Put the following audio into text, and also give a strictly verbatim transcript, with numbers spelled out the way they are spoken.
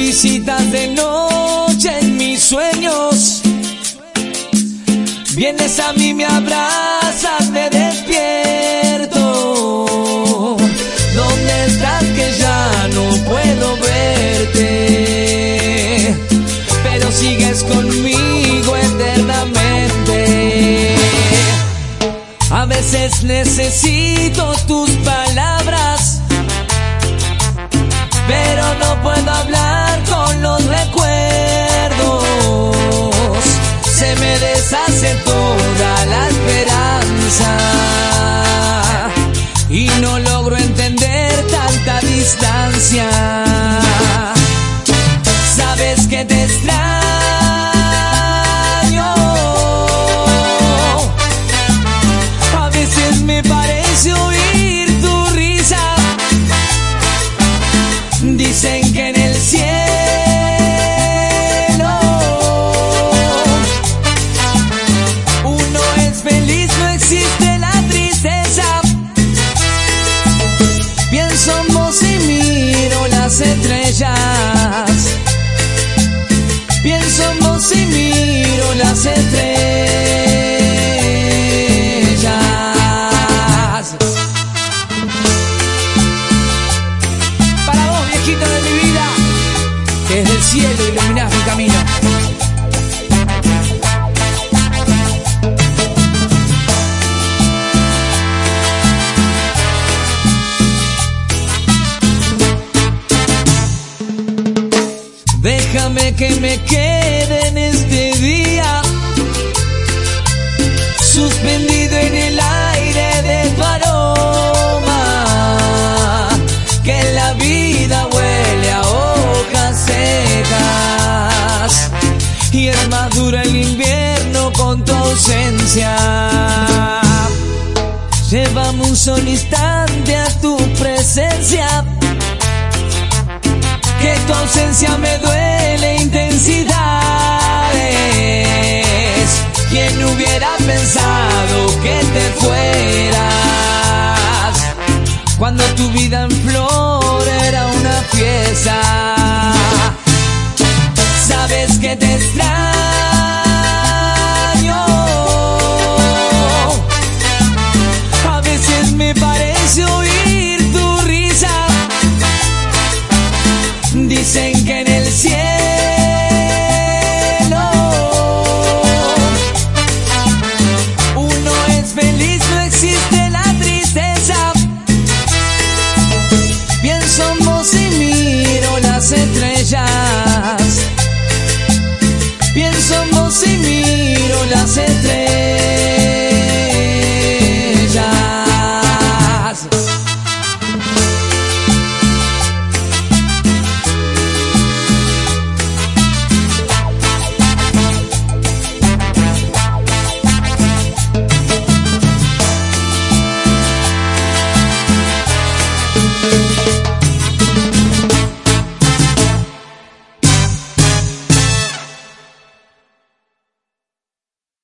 visitas de noche en mis sueños. Vienes a mí, me abrazas, me despierto. ¿Dónde estás que ya no puedo verte? Pero sigues conmigo eternamente. A veces necesito tus palabras, pero no puedo hablar con los recuerdos. Se me deshace toda la esperanza y no logro entender tanta distancia. Sabes que te extraño. A veces me parece oír tu risa. Dicen que en el cielo uno es feliz, no existe la tristeza. Pienso en vos y miro las estrellas. Pienso en vos y miro las estrellas. Para vos, viejito de mi vida, que desde el cielo iluminás mi camino. Déjame que me quede en este día, suspendido en el aire de tu aroma. Que la vida huele a hojas secas y es más dura el invierno con tu ausencia. Llévame un solo instante a tu presencia, que tu ausencia me duele intensidades. ¿Quién hubiera pensado que te fueras cuando tu vida en flor era una fiesta? Sabes que te extraño. A veces me parece oír tu risa. Dicen que en el cielo